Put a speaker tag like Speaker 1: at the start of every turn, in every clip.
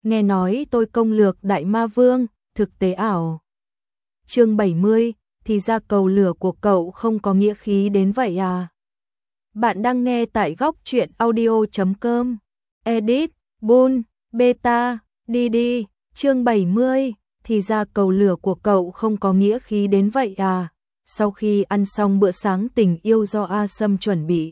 Speaker 1: nghe nói tôi công lược Đại Ma Vương, thực tế ảo. Chương 70, thì ra cầu lửa của cậu không có nghĩa khí đến vậy à? Bạn đang nghe tại góc truyện audio.com. Edit, Bull, Beta, Didi, chương 70, thì ra cầu lửa của cậu không có nghĩa khí đến vậy à? Sau khi ăn xong bữa sáng tình yêu do A Sâm chuẩn bị,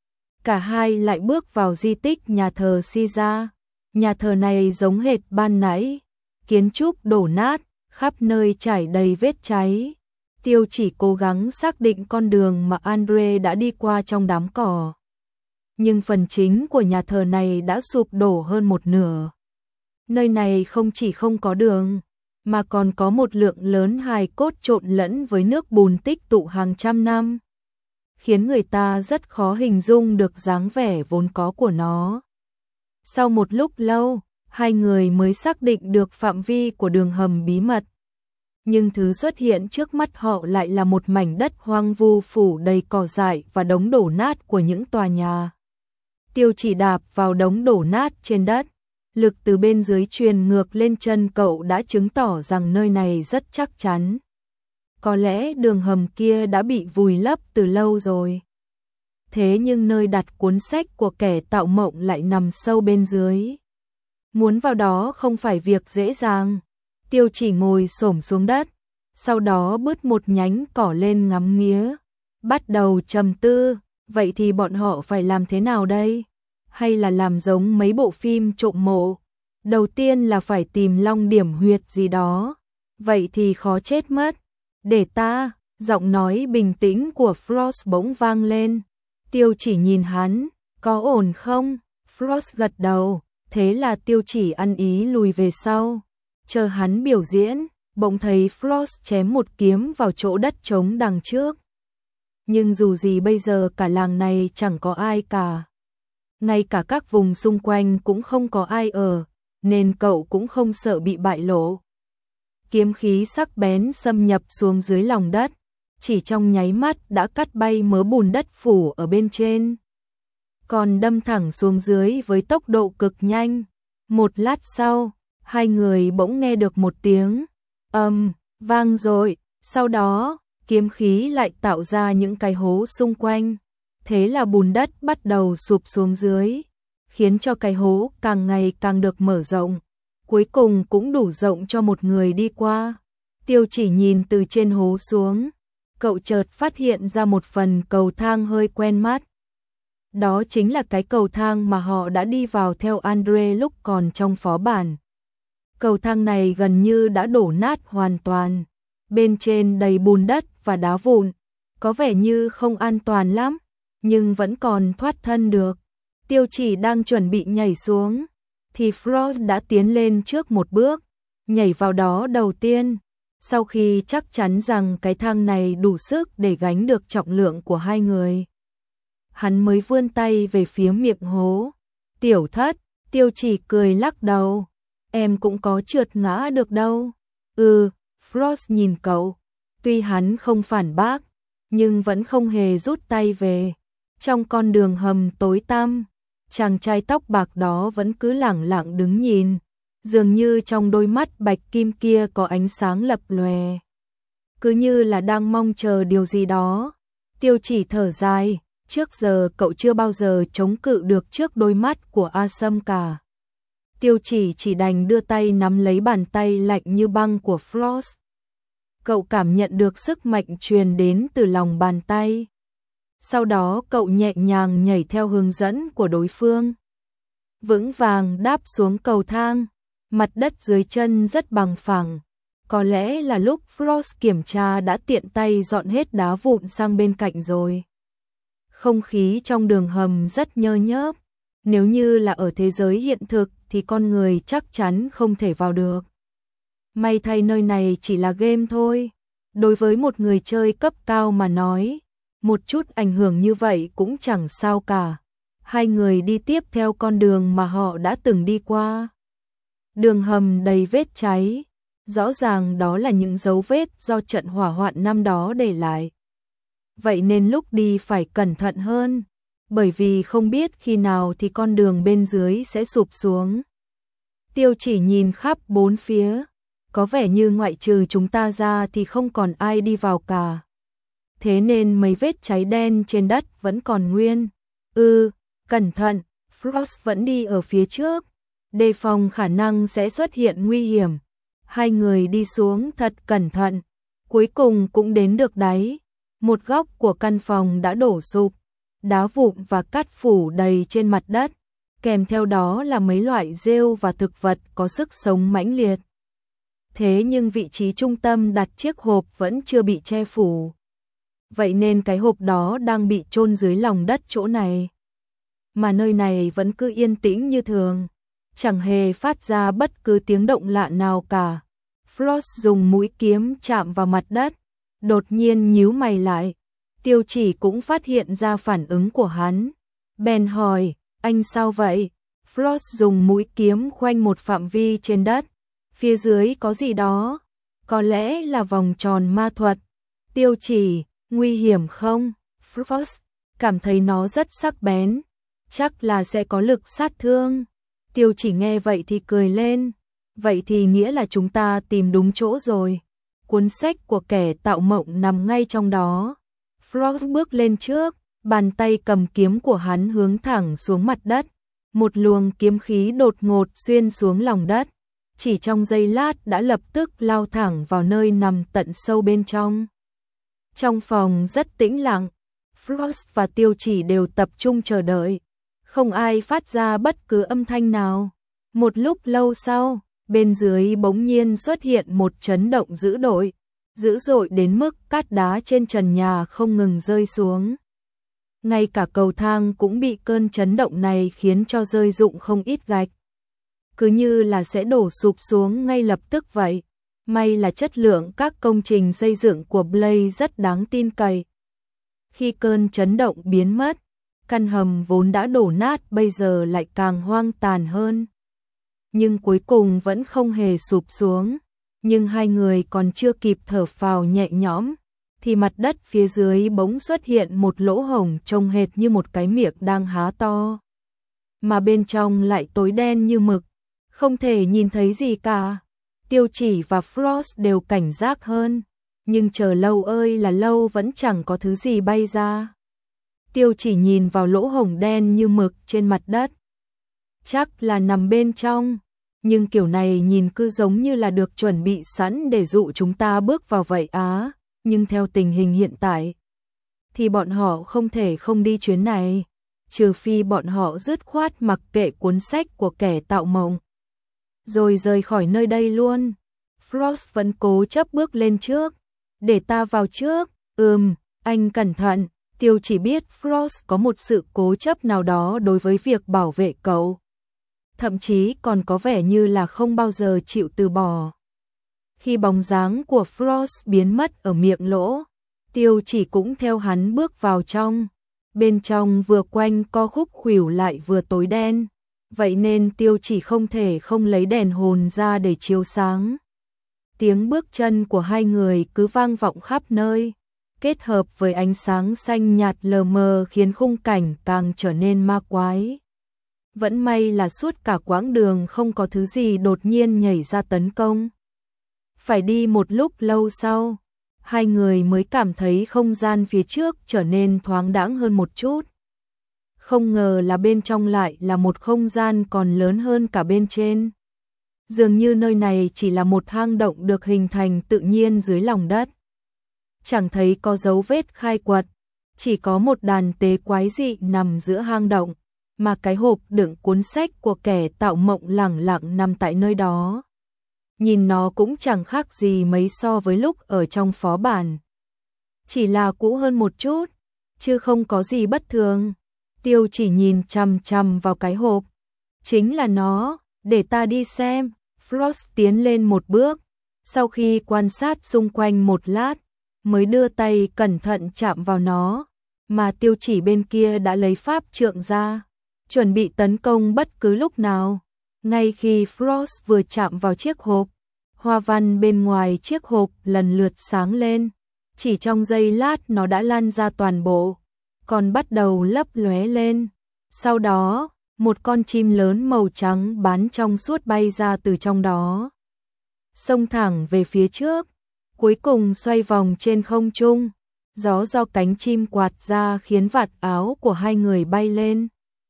Speaker 1: cả hai lại bước vào di tích nhà thờ Caesar. Nhà thờ này giống hệt ban nãy, kiến trúc đổ nát, khắp nơi trải đầy vết cháy. Tiêu chỉ cố gắng xác định con đường mà Andre đã đi qua trong đám cỏ. Nhưng phần chính của nhà thờ này đã sụp đổ hơn một nửa. Nơi này không chỉ không có đường, mà còn có một lượng lớn hài cốt trộn lẫn với nước bùn tích tụ hàng trăm năm, khiến người ta rất khó hình dung được dáng vẻ vốn có của nó. Sau một lúc lâu, hai người mới xác định được phạm vi của đường hầm bí mật. Nhưng thứ xuất hiện trước mắt họ lại là một mảnh đất hoang vu phủ đầy cỏ dại và đống đổ nát của những tòa nhà. Tiêu chỉ đạp vào đống đổ nát trên đất, lực từ bên dưới truyền ngược lên chân cậu đã chứng tỏ rằng nơi này rất chắc chắn. Có lẽ đường hầm kia đã bị vùi lấp từ lâu rồi. Thế nhưng nơi đặt cuốn sách của kẻ tạo mộng lại nằm sâu bên dưới. Muốn vào đó không phải việc dễ dàng. Tiêu chỉ ngồi xổm xuống đất, sau đó bứt một nhánh cỏ lên ngắm nghía, bắt đầu trầm tư, vậy thì bọn họ phải làm thế nào đây? Hay là làm giống mấy bộ phim trộm mộ? Đầu tiên là phải tìm long điểm huyệt gì đó, vậy thì khó chết mất. Để ta, giọng nói bình tĩnh của Frost bỗng vang lên. Tiêu chỉ nhìn hắn, có ổn không? Frost gật đầu, thế là tiêu chỉ ăn ý lùi về sau. Chờ hắn biểu diễn, bỗng thấy Frost chém một kiếm vào chỗ đất trống đằng trước. Nhưng dù gì bây giờ cả làng này chẳng có ai cả. Ngay cả các vùng xung quanh cũng không có ai ở, nên cậu cũng không sợ bị bại lộ. Kiếm khí sắc bén xâm nhập xuống dưới lòng đất, chỉ trong nháy mắt đã cắt bay mớ bùn đất phủ ở bên trên. Còn đâm thẳng xuống dưới với tốc độ cực nhanh. Một lát sau, hai người bỗng nghe được một tiếng vang dội, sau đó, kiếm khí lại tạo ra những cái hố xung quanh. Thế là bùn đất bắt đầu sụp xuống dưới, khiến cho cái hố càng ngày càng được mở rộng, cuối cùng cũng đủ rộng cho một người đi qua. Tiêu chỉ nhìn từ trên hố xuống, cậu chợt phát hiện ra một phần cầu thang hơi quen mắt. Đó chính là cái cầu thang mà họ đã đi vào theo Andre lúc còn trong phó bản. Cầu thang này gần như đã đổ nát hoàn toàn, bên trên đầy bùn đất và đá vụn, có vẻ như không an toàn lắm, nhưng vẫn còn thoát thân được. Tiêu chỉ đang chuẩn bị nhảy xuống, thì Frost đã tiến lên trước một bước, nhảy vào đó đầu tiên. Sau khi chắc chắn rằng cái thang này đủ sức để gánh được trọng lượng của hai người, hắn mới vươn tay về phía miệng hố. Tiểu thất, tiêu chỉ cười lắc đầu, em cũng có trượt ngã được đâu. Frost nhìn cậu, tuy hắn không phản bác, nhưng vẫn không hề rút tay về. Trong con đường hầm tối tăm, chàng trai tóc bạc đó vẫn cứ lẳng lặng đứng nhìn, dường như trong đôi mắt bạch kim kia có ánh sáng lập lòe, cứ như là đang mong chờ điều gì đó. Tiêu chỉ thở dài, trước giờ cậu chưa bao giờ chống cự được trước đôi mắt của A Sâm cả. Tiêu chỉ đành đưa tay nắm lấy bàn tay lạnh như băng của Frost. Cậu cảm nhận được sức mạnh truyền đến từ lòng bàn tay. Sau đó cậu nhẹ nhàng nhảy theo hướng dẫn của đối phương, vững vàng đáp xuống cầu thang. Mặt đất dưới chân rất bằng phẳng, có lẽ là lúc Frost kiểm tra đã tiện tay dọn hết đá vụn sang bên cạnh rồi. Không khí trong đường hầm rất nhơ nhớp, nếu như là ở thế giới hiện thực thì con người chắc chắn không thể vào được. May thay nơi này chỉ là game thôi, đối với một người chơi cấp cao mà nói, một chút ảnh hưởng như vậy cũng chẳng sao cả. Hai người đi tiếp theo con đường mà họ đã từng đi qua. Đường hầm đầy vết cháy, rõ ràng đó là những dấu vết do trận hỏa hoạn năm đó để lại. Vậy nên lúc đi phải cẩn thận hơn, bởi vì không biết khi nào thì con đường bên dưới sẽ sụp xuống. Tiêu Chỉ nhìn khắp bốn phía, có vẻ như ngoại trừ chúng ta ra thì không còn ai đi vào cả. Thế nên mấy vết cháy đen trên đất vẫn còn nguyên. Cẩn thận, Frost vẫn đi ở phía trước, đề phòng khả năng sẽ xuất hiện nguy hiểm. Hai người đi xuống thật cẩn thận, cuối cùng cũng đến được đáy. Một góc của căn phòng đã đổ sụp, đá vụn và cát phủ đầy trên mặt đất, kèm theo đó là mấy loại rêu và thực vật có sức sống mãnh liệt. Thế nhưng vị trí trung tâm đặt chiếc hộp vẫn chưa bị che phủ. Vậy nên cái hộp đó đang bị chôn dưới lòng đất chỗ này. Mà nơi này vẫn cứ yên tĩnh như thường, chẳng hề phát ra bất cứ tiếng động lạ nào cả. Frost dùng mũi kiếm chạm vào mặt đất, đột nhiên nhíu mày lại. Tiêu Chỉ cũng phát hiện ra phản ứng của hắn. Bèn hỏi, anh sao vậy? Frost dùng mũi kiếm khoanh một phạm vi trên đất. Phía dưới có gì đó, có lẽ là vòng tròn ma thuật. Tiêu Chỉ, nguy hiểm không? Frost cảm thấy nó rất sắc bén, chắc là sẽ có lực sát thương. Tiêu Chỉ nghe vậy thì cười lên, vậy thì nghĩa là chúng ta tìm đúng chỗ rồi. Cuốn sách của kẻ tạo mộng nằm ngay trong đó. Frost bước lên trước, bàn tay cầm kiếm của hắn hướng thẳng xuống mặt đất. Một luồng kiếm khí đột ngột xuyên xuống lòng đất, chỉ trong giây lát đã lập tức lao thẳng vào nơi nằm tận sâu bên trong. Trong phòng rất tĩnh lặng, Frost và Tiêu Chỉ đều tập trung chờ đợi, không ai phát ra bất cứ âm thanh nào. Một lúc lâu sau, bên dưới bỗng nhiên xuất hiện một chấn động dữ dội đến mức cát đá trên trần nhà không ngừng rơi xuống. Ngay cả cầu thang cũng bị cơn chấn động này khiến cho rơi rụng không ít gạch. Cứ như là sẽ đổ sụp xuống ngay lập tức vậy. May là chất lượng các công trình xây dựng của Blaze rất đáng tin cậy. Khi cơn chấn động biến mất, căn hầm vốn đã đổ nát bây giờ lại càng hoang tàn hơn. Nhưng cuối cùng vẫn không hề sụp xuống. Nhưng hai người còn chưa kịp thở phào nhẹ nhõm, thì mặt đất phía dưới bỗng xuất hiện một lỗ hổng trông hệt như một cái miệng đang há to. Mà bên trong lại tối đen như mực, không thể nhìn thấy gì cả. Tiêu Chỉ và Frost đều cảnh giác hơn, nhưng chờ lâu ơi là lâu vẫn chẳng có thứ gì bay ra. Tiêu Chỉ nhìn vào lỗ hổng đen như mực trên mặt đất. Chắc là nằm bên trong, nhưng kiểu này nhìn cứ giống như là được chuẩn bị sẵn để dụ chúng ta bước vào vậy á. Nhưng theo tình hình hiện tại, thì bọn họ không thể không đi chuyến này, trừ phi bọn họ dứt khoát mặc kệ cuốn sách của kẻ tạo mộng, rồi rời khỏi nơi đây luôn. Frost vẫn cố chấp bước lên trước, để ta vào trước. Anh cẩn thận. Tiêu Chỉ biết Frost có một sự cố chấp nào đó đối với việc bảo vệ cậu. Thậm chí còn có vẻ như là không bao giờ chịu từ bỏ. Khi bóng dáng của Frost biến mất ở miệng lỗ, Tiêu Chỉ cũng theo hắn bước vào trong. Bên trong vừa quanh co khúc khuỷu lại vừa tối đen, vậy nên Tiêu Chỉ không thể không lấy đèn hồn ra để chiếu sáng. Tiếng bước chân của hai người cứ vang vọng khắp nơi, kết hợp với ánh sáng xanh nhạt lờ mờ khiến khung cảnh càng trở nên ma quái. Vẫn may là suốt cả quãng đường không có thứ gì đột nhiên nhảy ra tấn công. Phải đi một lúc lâu sau, hai người mới cảm thấy không gian phía trước trở nên thoáng đãng hơn một chút. Không ngờ là bên trong lại là một không gian còn lớn hơn cả bên trên. Dường như nơi này chỉ là một hang động được hình thành tự nhiên dưới lòng đất. Chẳng thấy có dấu vết khai quật, chỉ có một đàn tế quái dị nằm giữa hang động, mà cái hộp đựng cuốn sách của kẻ tạo mộng lẳng lặng nằm tại nơi đó. Nhìn nó cũng chẳng khác gì mấy so với lúc ở trong phó bản. Chỉ là cũ hơn một chút, chứ không có gì bất thường. Tiêu Chỉ nhìn chằm chằm vào cái hộp. Chính là nó, để ta đi xem. Frost tiến lên một bước, sau khi quan sát xung quanh một lát, mới đưa tay cẩn thận chạm vào nó, mà Tiêu Chỉ bên kia đã lấy pháp trượng ra, chuẩn bị tấn công bất cứ lúc nào. Ngay khi Frost vừa chạm vào chiếc hộp, hoa văn bên ngoài chiếc hộp lần lượt sáng lên, chỉ trong giây lát nó đã lan ra toàn bộ, còn bắt đầu lấp lóe lên. Sau đó, Một con chim lớn màu trắng bán trong suốt bay ra từ trong đó, xông thẳng về phía trước, cuối cùng xoay vòng trên không trung. Gió do cánh chim quạt ra khiến vạt áo của hai người bay lên.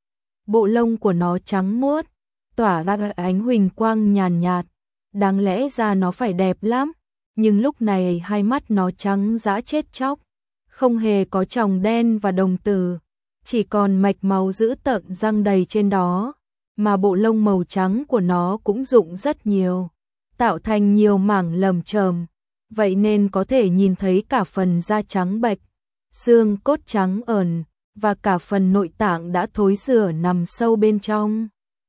Speaker 1: Bộ lông của nó trắng muốt, tỏa ra ánh huỳnh quang nhàn nhạt. Đáng lẽ ra nó phải đẹp lắm, nhưng lúc này hai mắt nó trắng dã chết chóc, không hề có tròng đen và đồng tử, chỉ còn mạch máu dữ tợn răng đầy trên đó, mà bộ lông màu trắng của nó cũng rụng rất nhiều, tạo thành nhiều mảng lởm chởm, vậy nên có thể nhìn thấy cả phần da trắng bệch, xương cốt trắng ẩn, và cả phần nội tạng đã thối rữa nằm sâu bên trong.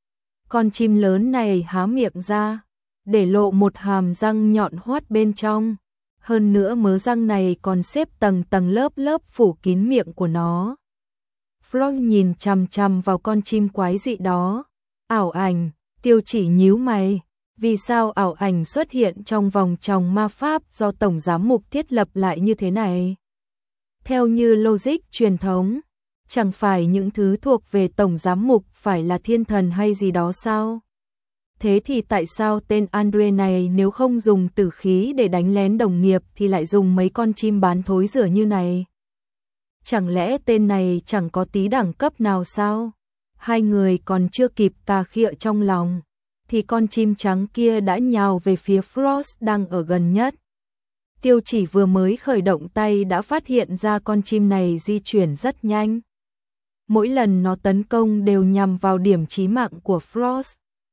Speaker 1: Con chim lớn này há miệng ra, để lộ một hàm răng nhọn hoắt bên trong. Hơn nữa mớ răng này còn xếp tầng tầng lớp lớp phủ kín miệng của nó. Frog nhìn chằm chằm vào con chim quái dị đó. Ảo ảnh, Tiêu Chỉ nhíu mày. Vì sao ảo ảnh xuất hiện trong vòng tròn ma pháp do Tổng Giám mục thiết lập lại như thế này? Theo như logic truyền thống, chẳng phải những thứ thuộc về Tổng Giám mục phải là thiên thần hay gì đó sao? Thế thì tại sao tên Andre này nếu không dùng tử khí để đánh lén đồng nghiệp thì lại dùng mấy con chim bán thối rữa như này? Chẳng lẽ tên này chẳng có tí đẳng cấp nào sao? Hai người còn chưa kịp cà khịa trong lòng, thì con chim trắng kia đã nhào về phía Frost đang ở gần nhất. Tiêu Chỉ vừa mới khởi động tay đã phát hiện ra con chim này di chuyển rất nhanh. Mỗi lần nó tấn công đều nhằm vào điểm chí mạng của Frost.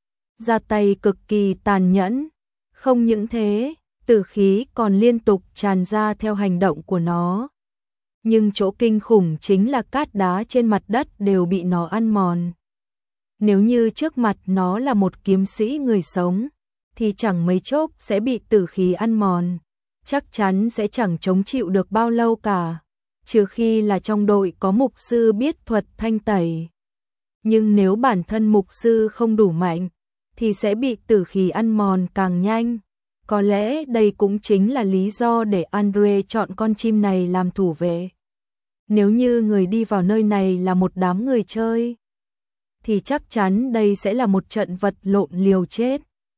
Speaker 1: Ra tay cực kỳ tàn nhẫn. Không những thế, tử khí còn liên tục tràn ra theo hành động của nó. Nhưng chỗ kinh khủng chính là cát đá trên mặt đất đều bị nó ăn mòn. Nếu như trước mặt nó là một kiếm sĩ người sống, thì chẳng mấy chốc sẽ bị tử khí ăn mòn. Chắc chắn sẽ chẳng chống chịu được bao lâu cả, trừ khi là trong đội có mục sư biết thuật thanh tẩy. Nhưng nếu bản thân mục sư không đủ mạnh, thì sẽ bị tử khí ăn mòn càng nhanh. Có lẽ đây cũng chính là lý do để Andre chọn con chim này làm thủ vệ. Nếu như người đi vào nơi này là một đám người chơi, thì chắc chắn đây sẽ là một trận vật lộn liều chết.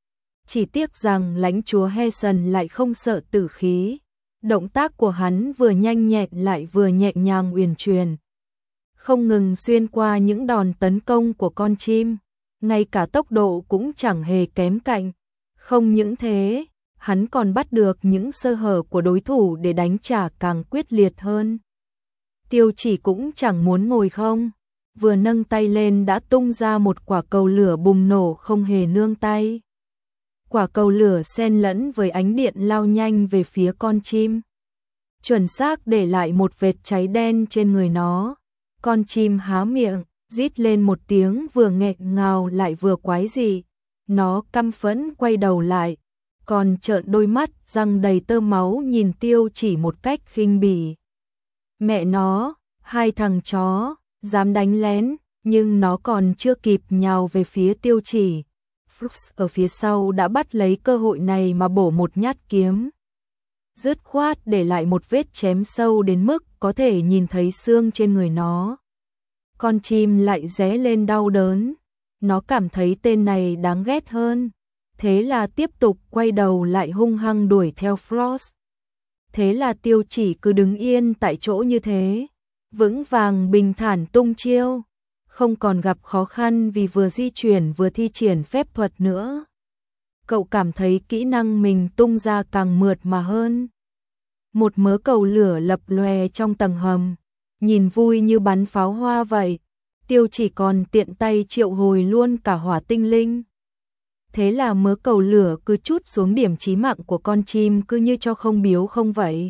Speaker 1: Chỉ tiếc rằng lãnh chúa Heason lại không sợ tử khí. Động tác của hắn vừa nhanh nhẹn lại vừa nhẹ nhàng uyển chuyển, không ngừng xuyên qua những đòn tấn công của con chim. Ngay cả tốc độ cũng chẳng hề kém cạnh. Không những thế, hắn còn bắt được những sơ hở của đối thủ để đánh trả càng quyết liệt hơn. Tiêu Chỉ cũng chẳng muốn ngồi không, vừa nâng tay lên đã tung ra một quả cầu lửa bùng nổ không hề nương tay. Quả cầu lửa xen lẫn với ánh điện lao nhanh về phía con chim, chuẩn xác để lại một vệt cháy đen trên người nó. Con chim há miệng, rít lên một tiếng vừa nghẹn ngào lại vừa quái dị. Nó căm phẫn quay đầu lại, còn trợn đôi mắt răng đầy tơ máu nhìn Tiêu Chỉ một cách khinh bỉ. Mẹ nó, hai thằng chó, dám đánh lén, nhưng nó còn chưa kịp nhào về phía Tiêu Chỉ. Fuchs ở phía sau đã bắt lấy cơ hội này mà bổ một nhát kiếm. Dứt khoát để lại một vết chém sâu đến mức có thể nhìn thấy xương trên người nó. Con chim lại ré lên đau đớn. Nó cảm thấy tên này đáng ghét hơn. Thế là tiếp tục quay đầu lại hung hăng đuổi theo Frost. Thế là Tiêu Chỉ cứ đứng yên tại chỗ như thế, vững vàng bình thản tung chiêu, không còn gặp khó khăn vì vừa di chuyển vừa thi triển phép thuật nữa. Cậu cảm thấy kỹ năng mình tung ra càng mượt mà hơn. Một mớ cầu lửa lập lòe trong tầng hầm, nhìn vui như bắn pháo hoa vậy. Tiêu Chỉ còn tiện tay triệu hồi luôn cả hỏa tinh linh. Thế là mớ cầu lửa cứ trút xuống điểm chí mạng của con chim cứ như cho không biếu không vậy.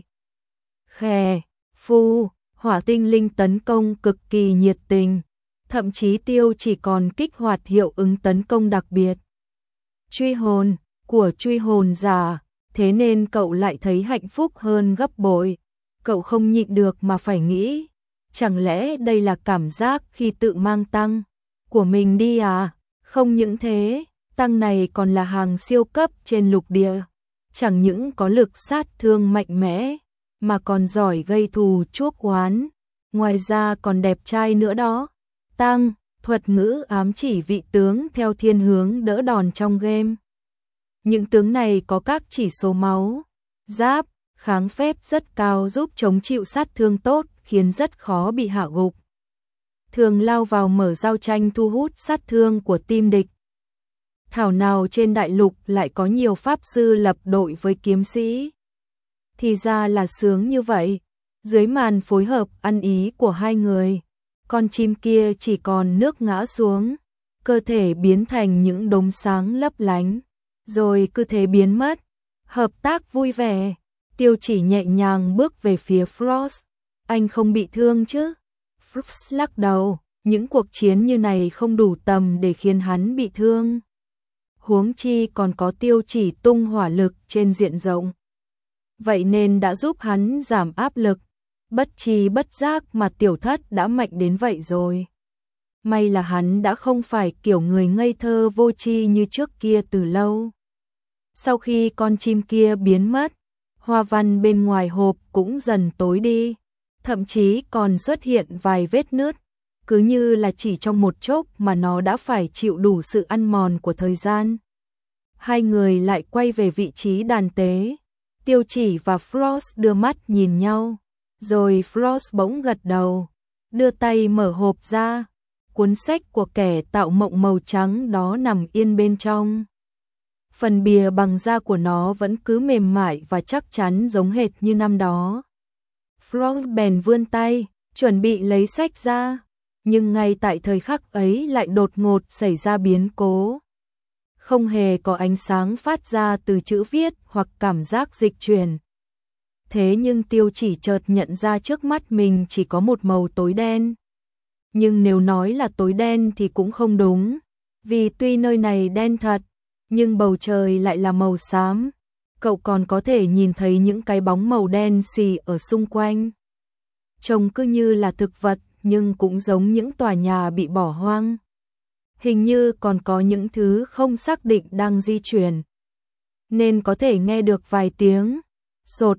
Speaker 1: Khè, phu, hỏa tinh linh tấn công cực kỳ nhiệt tình. Thậm chí Tiêu Chỉ còn kích hoạt hiệu ứng tấn công đặc biệt. Truy hồn, của truy hồn giả, thế nên cậu lại thấy hạnh phúc hơn gấp bội. Cậu không nhịn được mà phải nghĩ, chẳng lẽ đây là cảm giác khi tự mang tăng của mình đi à? Không những thế, tăng này còn là hàng siêu cấp trên lục địa. Chẳng những có lực sát thương mạnh mẽ, mà còn giỏi gây thù chuốc oán. Ngoài ra còn đẹp trai nữa đó. Tăng, Thuật ngữ ám chỉ vị tướng theo thiên hướng đỡ đòn trong game. Những tướng này có các chỉ số máu, giáp, kháng phép rất cao giúp chống chịu sát thương tốt, khiến rất khó bị hạ gục. Thường lao vào mở giao tranh thu hút sát thương của team địch. Thảo nào trên đại lục lại có nhiều pháp sư lập đội với kiếm sĩ. Thì ra là sướng như vậy. Dưới màn phối hợp ăn ý của hai người, con chim kia chỉ còn nước ngã xuống, cơ thể biến thành những đốm sáng lấp lánh, rồi cứ thế biến mất. Hợp tác vui vẻ, Tiêu Chỉ nhẹ nhàng bước về phía Frost. Anh không bị thương chứ? Frost lắc đầu, những cuộc chiến như này không đủ tầm để khiến hắn bị thương. Huống chi còn có Tiêu Chỉ tung hỏa lực trên diện rộng. Vậy nên đã giúp hắn giảm áp lực. Bất tri bất giác mà Tiểu Thất đã mạnh đến vậy rồi. May là hắn đã không phải kiểu người ngây thơ vô tri như trước kia từ lâu. Sau khi con chim kia biến mất, hoa văn bên ngoài hộp cũng dần tối đi, thậm chí còn xuất hiện vài vết nứt, cứ như là chỉ trong một chốc mà nó đã phải chịu đủ sự ăn mòn của thời gian. Hai người lại quay về vị trí đàn tế. Tiêu Chỉ và Frost đưa mắt nhìn nhau, rồi Frost bỗng gật đầu, đưa tay mở hộp ra. Cuốn sách của kẻ tạo mộng màu trắng đó nằm yên bên trong. Phần bìa bằng da của nó vẫn cứ mềm mại và chắc chắn giống hệt như năm đó. Frost bèn vươn tay, chuẩn bị lấy sách ra, nhưng ngay tại thời khắc ấy lại đột ngột xảy ra biến cố. Không hề có ánh sáng phát ra từ chữ viết hoặc cảm giác dịch chuyển. Thế nhưng Tiêu Chỉ chợt nhận ra trước mắt mình chỉ có một màu tối đen. Nhưng nếu nói là tối đen thì cũng không đúng, vì tuy nơi này đen thật, nhưng bầu trời lại là màu xám. Cậu còn có thể nhìn thấy những cái bóng màu đen xì ở xung quanh. Trông cứ như là thực vật, nhưng cũng giống những tòa nhà bị bỏ hoang. Hình như còn có những thứ không xác định đang di chuyển. Nên có thể nghe được vài tiếng sột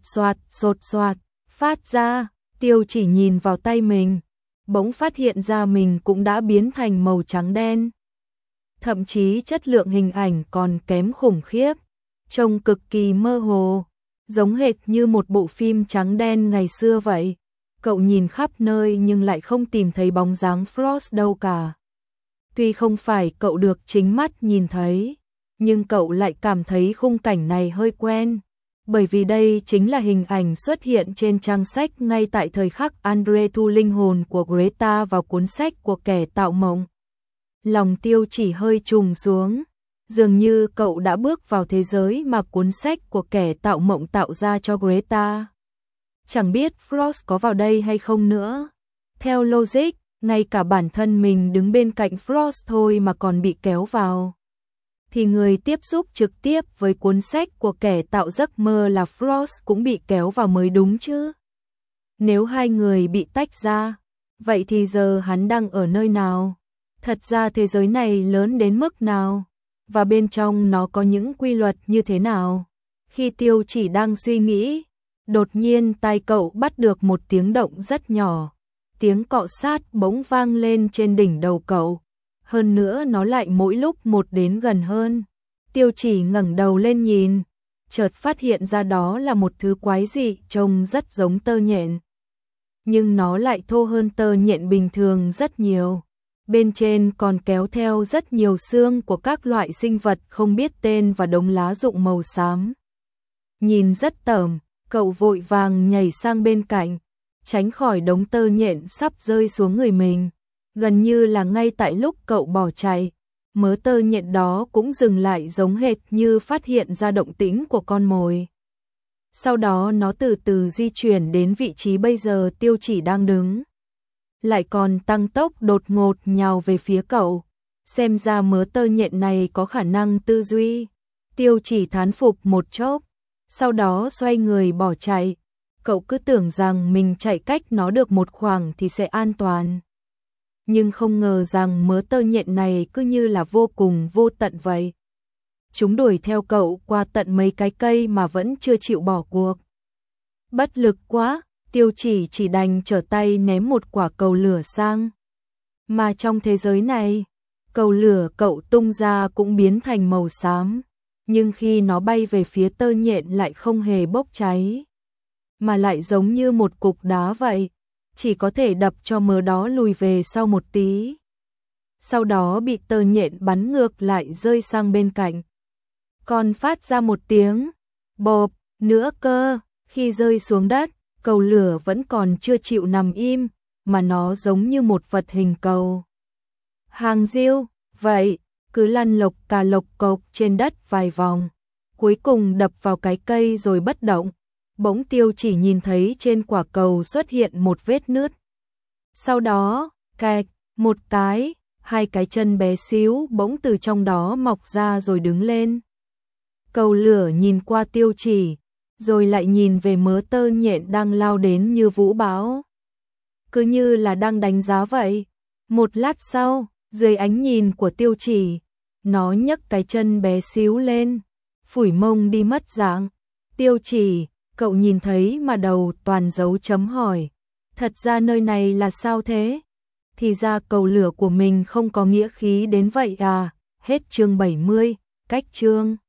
Speaker 1: soạt phát ra. Tiêu Chỉ nhìn vào tay mình, bỗng phát hiện ra mình cũng đã biến thành màu trắng đen. Thậm chí chất lượng hình ảnh còn kém khủng khiếp, trông cực kỳ mơ hồ, giống hệt như một bộ phim trắng đen ngày xưa vậy. Cậu nhìn khắp nơi nhưng lại không tìm thấy bóng dáng Frost đâu cả. Tuy không phải cậu được chính mắt nhìn thấy, nhưng cậu lại cảm thấy khung cảnh này hơi quen. Bởi vì đây chính là hình ảnh xuất hiện trên trang sách ngay tại thời khắc Andre thu linh hồn của Greta vào cuốn sách của kẻ tạo mộng. Lòng Tiêu Chỉ hơi trùng xuống, dường như cậu đã bước vào thế giới mà cuốn sách của kẻ tạo mộng tạo ra cho Greta. Chẳng biết Frost có vào đây hay không nữa. Theo logic, ngay cả bản thân mình đứng bên cạnh Frost thôi mà còn bị kéo vào, thì người tiếp xúc trực tiếp với cuốn sách của kẻ tạo giấc mơ là Frost cũng bị kéo vào mới đúng chứ. Nếu hai người bị tách ra, vậy thì giờ hắn đang ở nơi nào? Thật ra thế giới này lớn đến mức nào? Và bên trong nó có những quy luật như thế nào? Khi Tiêu Chỉ đang suy nghĩ, đột nhiên tai cậu bắt được một tiếng động rất nhỏ. Tiếng cọ sát bỗng vang lên trên đỉnh đầu cậu. Hơn nữa nó lại mỗi lúc một đến gần hơn. Tiêu Chỉ ngẩng đầu lên nhìn, chợt phát hiện ra đó là một thứ quái dị trông rất giống tơ nhện. Nhưng nó lại thô hơn tơ nhện bình thường rất nhiều. Bên trên còn kéo theo rất nhiều xương của các loại sinh vật không biết tên và đống lá rụng màu xám. Nhìn rất tởm, cậu vội vàng nhảy sang bên cạnh, tránh khỏi đống tơ nhện sắp rơi xuống người mình. Gần như là ngay tại lúc cậu bỏ chạy, mớ tơ nhện đó cũng dừng lại giống hệt như phát hiện ra động tĩnh của con mồi. Sau đó nó từ từ di chuyển đến vị trí bây giờ Tiêu Chỉ đang đứng. Lại còn tăng tốc đột ngột nhào về phía cậu. Xem ra mớ tơ nhện này có khả năng tư duy. Tiêu Chỉ thán phục một chốc, sau đó xoay người bỏ chạy. Cậu cứ tưởng rằng mình chạy cách nó được một khoảng thì sẽ an toàn. Nhưng không ngờ rằng mớ tơ nhện này cứ như là vô cùng vô tận vậy. Chúng đuổi theo cậu qua tận mấy cái cây mà vẫn chưa chịu bỏ cuộc. Bất lực quá, Tiêu Chỉ đành trở tay ném một quả cầu lửa sang. Mà trong thế giới này, cầu lửa cậu tung ra cũng biến thành màu xám, nhưng khi nó bay về phía tơ nhện lại không hề bốc cháy, mà lại giống như một cục đá vậy, chỉ có thể đập cho mớ đó lùi về sau một tí. Sau đó bị tơ nhện bắn ngược lại rơi sang bên cạnh. Còn phát ra một tiếng bộp nữa cơ, khi rơi xuống đất, cầu lửa vẫn còn chưa chịu nằm im, mà nó giống như một vật hình cầu hàng diêu vậy, cứ lăn lộc cộc trên đất vài vòng, cuối cùng đập vào cái cây rồi bất động. Bỗng Tiêu Chỉ nhìn thấy trên quả cầu xuất hiện một vết nứt. Sau đó, kẹt, một cái, hai cái chân bé xíu bỗng từ trong đó mọc ra rồi đứng lên. Cầu lửa nhìn qua Tiêu Chỉ, rồi lại nhìn về mớ tơ nhện đang lao đến như vũ bão. Cứ như là đang đánh giá vậy. Một lát sau, dưới ánh nhìn của Tiêu Chỉ, nó nhấc cái chân bé xíu lên, phủi mông đi mất dạng. Tiêu Chỉ, cậu nhìn thấy mà đầu toàn dấu chấm hỏi. Thật ra nơi này là sao thế? Thì ra cầu lửa của mình không có nghĩa khí đến vậy à? Hết chương 70, cách chương.